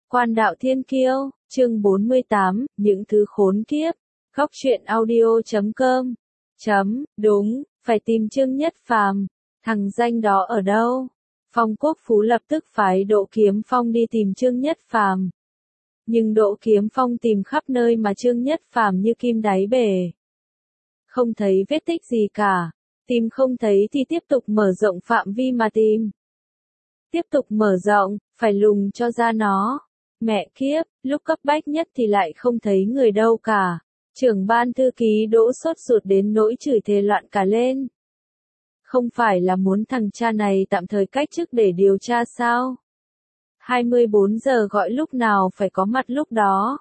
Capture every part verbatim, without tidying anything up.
Quan đạo thiên kiêu, chương bốn mươi tám, những thứ khốn kiếp. Góc truyện audio chấm com. Chấm, đúng, phải tìm Trương Nhất Phàm. Thằng danh đó ở đâu? Phong Quốc Phú lập tức phái Đỗ Kiếm Phong đi tìm Trương Nhất Phàm. Nhưng Đỗ Kiếm Phong tìm khắp nơi mà Trương Nhất Phàm như kim đáy bể. Không thấy vết tích gì cả. Tìm không thấy thì tiếp tục mở rộng phạm vi mà tìm. Tiếp tục mở rộng, phải lùng cho ra nó. Mẹ kiếp, lúc cấp bách nhất thì lại không thấy người đâu cả. Trưởng ban thư ký Đỗ sốt ruột đến nỗi chửi thề loạn cả lên. Không phải là muốn thằng cha này tạm thời cách chức để điều tra sao? hai mươi bốn giờ gọi lúc nào phải có mặt lúc đó.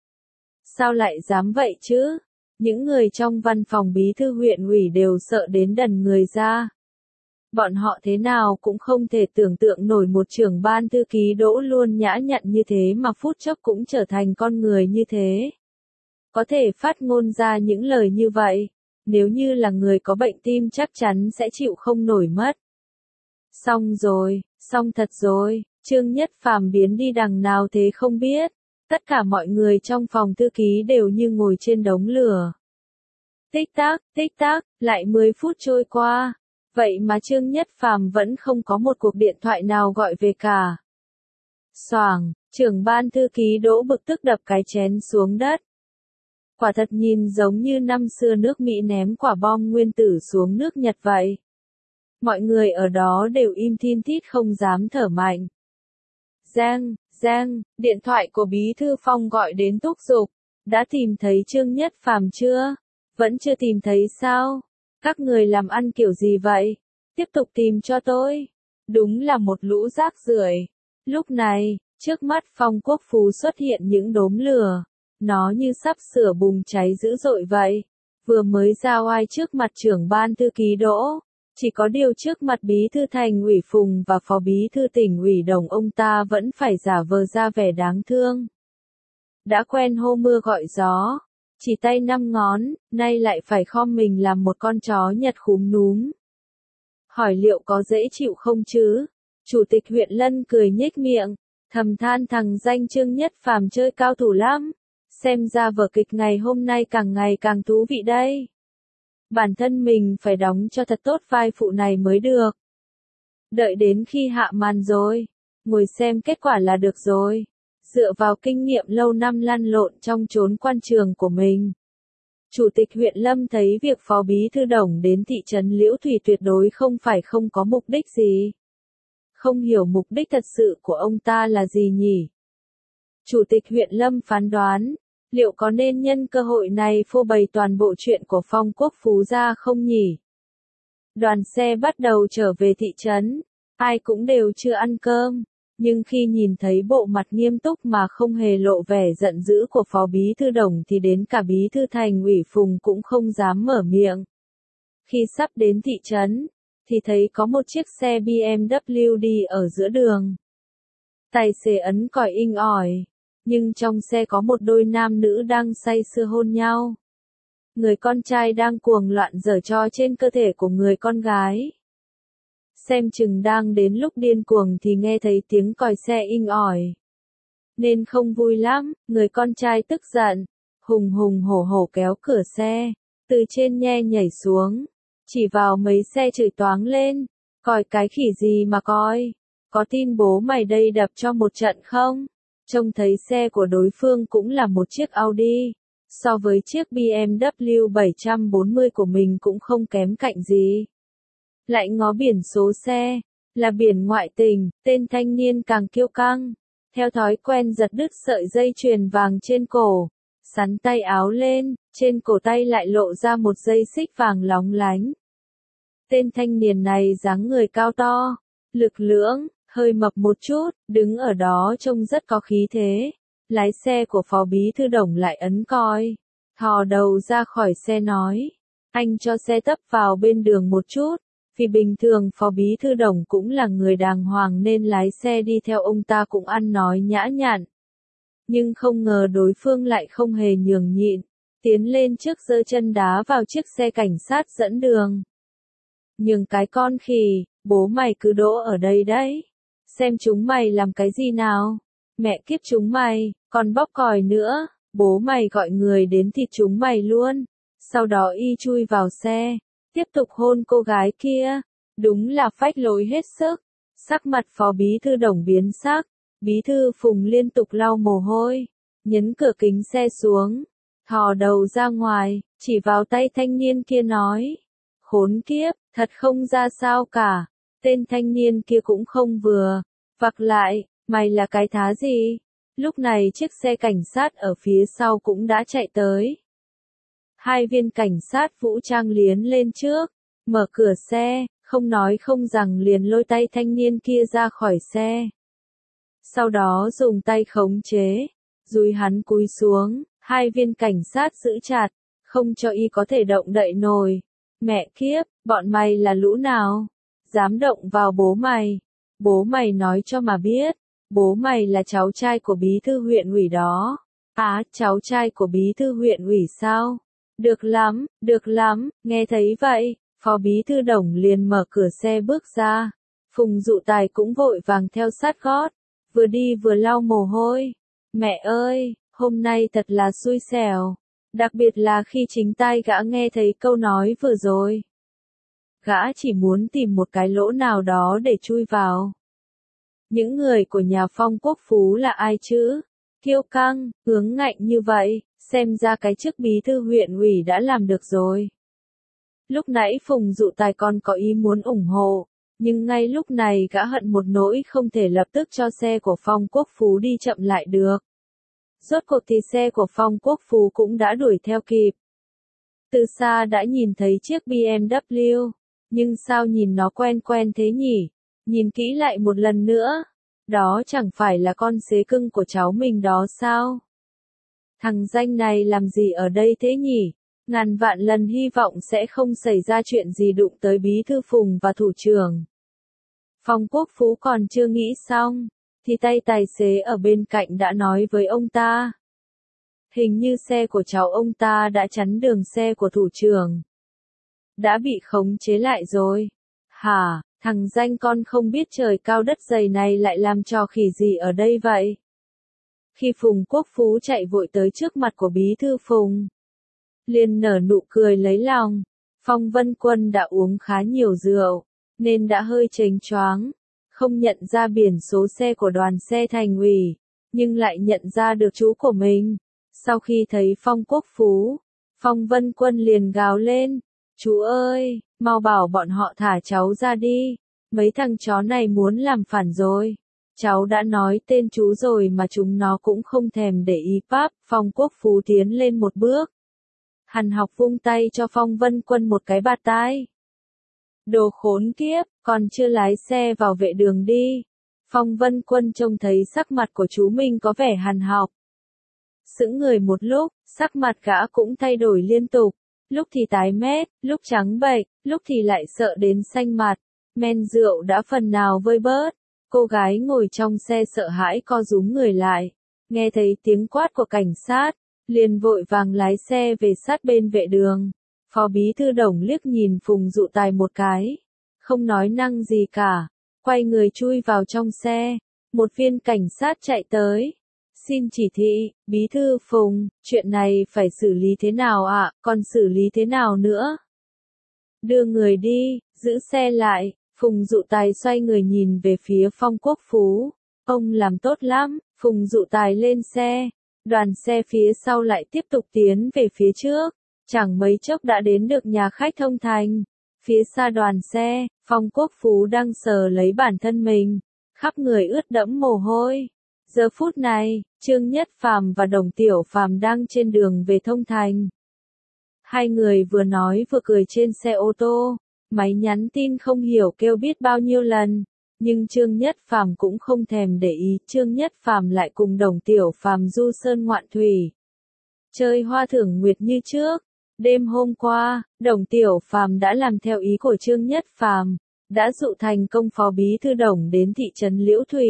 Sao lại dám vậy chứ? Những người trong văn phòng bí thư huyện ủy đều sợ đến đần người ra. Bọn họ thế nào cũng không thể tưởng tượng nổi một trưởng ban thư ký Đỗ luôn nhã nhặn như thế mà phút chốc cũng trở thành con người như thế. Có thể phát ngôn ra những lời như vậy, nếu như là người có bệnh tim chắc chắn sẽ chịu không nổi mất. Xong rồi, xong thật rồi, Trương Nhất Phàm biến đi đằng nào thế không biết. Tất cả mọi người trong phòng thư ký đều như ngồi trên đống lửa. Tích tắc, tích tắc, lại mười phút trôi qua. Vậy mà Trương Nhất Phàm vẫn không có một cuộc điện thoại nào gọi về cả. Xoảng, trưởng ban thư ký Đỗ bực tức đập cái chén xuống đất. Quả thật nhìn giống như năm xưa nước Mỹ ném quả bom nguyên tử xuống nước Nhật vậy. Mọi người ở đó đều im thin thít không dám thở mạnh. Giang, Giang, điện thoại của bí thư Phong gọi đến thúc giục. Đã tìm thấy Trương Nhất Phàm chưa? Vẫn chưa tìm thấy sao? Các người làm ăn kiểu gì vậy? Tiếp tục tìm cho tôi. Đúng là một lũ rác rưởi. Lúc này, trước mắt Phong Quốc Phú xuất hiện những đốm lửa. Nó như sắp sửa bùng cháy dữ dội vậy. Vừa mới ra oai trước mặt trưởng ban thư ký Đỗ. Chỉ có điều trước mặt bí thư thành ủy Phùng và phó bí thư tỉnh ủy Đồng ông ta vẫn phải giả vờ ra vẻ đáng thương. Đã quen hô mưa gọi gió. Chỉ tay năm ngón, nay lại phải khom mình làm một con chó Nhật khúm núm. Hỏi liệu có dễ chịu không chứ? Chủ tịch huyện Lân cười nhếch miệng, thầm than thằng danh Trương Nhất Phàm chơi cao thủ lắm. Xem ra vở kịch ngày hôm nay càng ngày càng thú vị đây. Bản thân mình phải đóng cho thật tốt vai phụ này mới được. Đợi đến khi hạ màn rồi, ngồi xem kết quả là được rồi. Dựa vào kinh nghiệm lâu năm lăn lộn trong chốn quan trường của mình. Chủ tịch huyện Lâm thấy việc phó bí thư Đồng đến thị trấn Liễu Thủy tuyệt đối không phải không có mục đích gì. Không hiểu mục đích thật sự của ông ta là gì nhỉ? Chủ tịch huyện Lâm phán đoán, liệu có nên nhân cơ hội này phô bày toàn bộ chuyện của Phong Quốc Phú ra không nhỉ? Đoàn xe bắt đầu trở về thị trấn, ai cũng đều chưa ăn cơm. Nhưng khi nhìn thấy bộ mặt nghiêm túc mà không hề lộ vẻ giận dữ của phó bí thư Đồng thì đến cả bí thư thành ủy Phùng cũng không dám mở miệng. Khi sắp đến thị trấn, thì thấy có một chiếc xe bê em vê đi ở giữa đường. Tài xế ấn còi inh ỏi, nhưng trong xe có một đôi nam nữ đang say sưa hôn nhau. Người con trai đang cuồng loạn giở trò trên cơ thể của người con gái. Xem chừng đang đến lúc điên cuồng thì nghe thấy tiếng còi xe inh ỏi. Nên không vui lắm, người con trai tức giận, hùng hùng hổ hổ kéo cửa xe, từ trên nhe nhảy xuống, chỉ vào mấy xe chửi toáng lên, còi cái khỉ gì mà coi, có tin bố mày đây đập cho một trận không? Trông thấy xe của đối phương cũng là một chiếc Audi, so với chiếc bê em vê bảy bốn mươi của mình cũng không kém cạnh gì. Lại ngó biển số xe, là biển ngoại tình, tên thanh niên càng kiêu căng. Theo thói quen giật đứt sợi dây chuyền vàng trên cổ, sắn tay áo lên, trên cổ tay lại lộ ra một dây xích vàng lóng lánh. Tên thanh niên này dáng người cao to, lực lưỡng, hơi mập một chút, đứng ở đó trông rất có khí thế. Lái xe của phó bí thư Đồng lại ấn còi, thò đầu ra khỏi xe nói, anh cho xe tấp vào bên đường một chút. Vì bình thường phó bí thư Đồng cũng là người đàng hoàng nên lái xe đi theo ông ta cũng ăn nói nhã nhặn. Nhưng không ngờ đối phương lại không hề nhường nhịn, tiến lên trước giơ chân đá vào chiếc xe cảnh sát dẫn đường. Nhưng cái con khỉ, bố mày cứ đỗ ở đây đấy. Xem chúng mày làm cái gì nào. Mẹ kiếp chúng mày, còn bóp còi nữa, bố mày gọi người đến thịt chúng mày luôn. Sau đó y chui vào xe, tiếp tục hôn cô gái kia. Đúng là phách lối hết sức. Sắc mặt phó bí thư Đồng biến sắc, bí thư Phùng liên tục lau mồ hôi, nhấn cửa kính xe xuống, thò đầu ra ngoài, chỉ vào tay thanh niên kia nói. Khốn kiếp, thật không ra sao cả. Tên thanh niên kia cũng không vừa, vặc lại, mày là cái thá gì? Lúc này chiếc xe cảnh sát ở phía sau cũng đã chạy tới. Hai viên cảnh sát vũ trang liến lên trước, mở cửa xe, không nói không rằng liền lôi tay thanh niên kia ra khỏi xe. Sau đó dùng tay khống chế, dúi hắn cúi xuống, hai viên cảnh sát giữ chặt, không cho y có thể động đậy nổi. Mẹ kiếp, bọn mày là lũ nào? Dám động vào bố mày. Bố mày nói cho mà biết, bố mày là cháu trai của bí thư huyện ủy đó. À, cháu trai của bí thư huyện ủy sao? Được lắm, được lắm, nghe thấy vậy, phó bí thư Đồng liền mở cửa xe bước ra. Phùng Dụ Tài cũng vội vàng theo sát gót, vừa đi vừa lau mồ hôi. Mẹ ơi, hôm nay thật là xui xẻo, đặc biệt là khi chính tai gã nghe thấy câu nói vừa rồi. Gã chỉ muốn tìm một cái lỗ nào đó để chui vào. Những người của nhà Phong Quốc Phú là ai chứ? Kiêu căng, hướng ngạnh như vậy, xem ra cái chức bí thư huyện ủy đã làm được rồi. Lúc nãy Phùng Dụ Tài còn có ý muốn ủng hộ, nhưng ngay lúc này gã hận một nỗi không thể lập tức cho xe của Phong Quốc Phú đi chậm lại được. Rốt cuộc thì xe của Phong Quốc Phú cũng đã đuổi theo kịp. Từ xa đã nhìn thấy chiếc bê em vê, nhưng sao nhìn nó quen quen thế nhỉ? Nhìn kỹ lại một lần nữa, đó chẳng phải là con xế cưng của cháu mình đó sao? Thằng danh này làm gì ở đây thế nhỉ? Ngàn vạn lần hy vọng sẽ không xảy ra chuyện gì đụng tới bí thư Phùng và thủ trưởng. Phong Quốc Phú còn chưa nghĩ xong, thì tay tài xế ở bên cạnh đã nói với ông ta. Hình như xe của cháu ông ta đã chắn đường xe của thủ trưởng. Đã bị khống chế lại rồi. Hả, thằng danh con không biết trời cao đất dày này lại làm trò khỉ gì ở đây vậy? Khi Phùng Quốc Phú chạy vội tới trước mặt của bí thư Phùng, liền nở nụ cười lấy lòng. Phong Vân Quân đã uống khá nhiều rượu, nên đã hơi chềnh choáng, không nhận ra biển số xe của đoàn xe thành ủy, nhưng lại nhận ra được chú của mình. Sau khi thấy Phong Quốc Phú, Phong Vân Quân liền gào lên, chú ơi, mau bảo bọn họ thả cháu ra đi, mấy thằng chó này muốn làm phản rồi. Cháu đã nói tên chú rồi mà chúng nó cũng không thèm để ý pháp. Phong Quốc Phú tiến lên một bước, hằn học vung tay cho Phong Vân Quân một cái bạt tai. Đồ khốn kiếp, còn chưa lái xe vào vệ đường đi. Phong Vân Quân trông thấy sắc mặt của chú mình có vẻ hằn học. Sững người một lúc, sắc mặt gã cũng thay đổi liên tục. Lúc thì tái mét, lúc trắng bệch, lúc thì lại sợ đến xanh mặt. Men rượu đã phần nào vơi bớt. Cô gái ngồi trong xe sợ hãi co rúm người lại. Nghe thấy tiếng quát của cảnh sát, liền vội vàng lái xe về sát bên vệ đường. Phó bí thư Đồng liếc nhìn Phùng Dụ Tài một cái, không nói năng gì cả, quay người chui vào trong xe. Một viên cảnh sát chạy tới. Xin chỉ thị, bí thư Phùng, chuyện này phải xử lý thế nào ạ, à? Còn xử lý thế nào nữa? Đưa người đi, giữ xe lại. Phùng Dụ Tài xoay người nhìn về phía Phong Quốc Phú. Ông làm tốt lắm. Phùng Dụ Tài lên xe. Đoàn xe phía sau lại tiếp tục tiến về phía trước. Chẳng mấy chốc đã đến được nhà khách Thông Thành. Phía xa đoàn xe, Phong Quốc Phú đang sờ lấy bản thân mình, khắp người ướt đẫm mồ hôi. Giờ phút này, Trương Nhất Phàm và Đồng Tiểu Phàm đang trên đường về Thông Thành. Hai người vừa nói vừa cười trên xe ô tô, máy nhắn tin không hiểu kêu biết bao nhiêu lần, nhưng Trương Nhất Phàm cũng không thèm để ý. Trương Nhất Phàm lại cùng Đồng Tiểu Phàm du sơn ngoạn thủy, chơi hoa thưởng nguyệt như trước. Đêm hôm qua, Đồng Tiểu Phàm đã làm theo ý của Trương Nhất Phàm, đã dụ thành công Phó Bí thư Đồng đến thị trấn Liễu Thủy.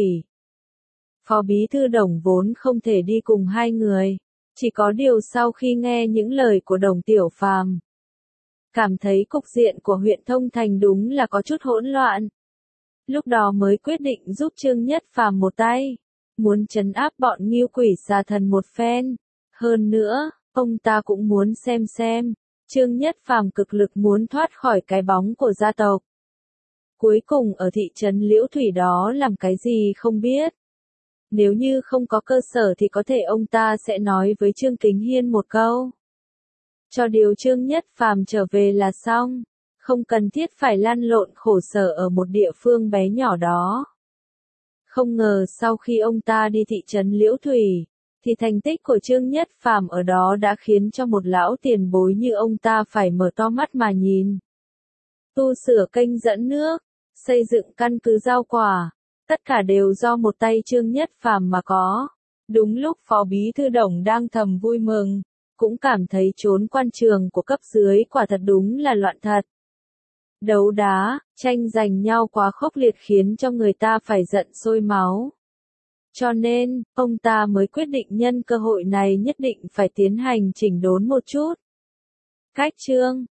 Phó Bí thư Đồng vốn không thể đi cùng hai người, chỉ có điều sau khi nghe những lời của Đồng Tiểu Phàm, cảm thấy cục diện của huyện Thông Thành đúng là có chút hỗn loạn. Lúc đó mới quyết định giúp Trương Nhất Phàm một tay. muốn trấn áp bọn Ngưu Quỷ Xà Thần một phen. Hơn nữa, ông ta cũng muốn xem xem, Trương Nhất Phàm cực lực muốn thoát khỏi cái bóng của gia tộc. Cuối cùng ở thị trấn Liễu Thủy đó làm cái gì không biết. Nếu như không có cơ sở thì có thể ông ta sẽ nói với Trương Kính Hiên một câu. Cho điều Trương Nhất Phàm trở về là xong, không cần thiết phải lăn lộn khổ sở ở một địa phương bé nhỏ đó. Không ngờ sau khi ông ta đi thị trấn Liễu Thủy, thì thành tích của Trương Nhất Phàm ở đó đã khiến cho một lão tiền bối như ông ta phải mở to mắt mà nhìn. Tu sửa kênh dẫn nước, xây dựng căn cứ rau quả, tất cả đều do một tay Trương Nhất Phàm mà có. Đúng lúc Phó Bí Thư Đồng đang thầm vui mừng, cũng cảm thấy chốn quan trường của cấp dưới quả thật đúng là loạn thật. Đấu đá, tranh giành nhau quá khốc liệt khiến cho người ta phải giận sôi máu. Cho nên, ông ta mới quyết định nhân cơ hội này nhất định phải tiến hành chỉnh đốn một chút. Cách chương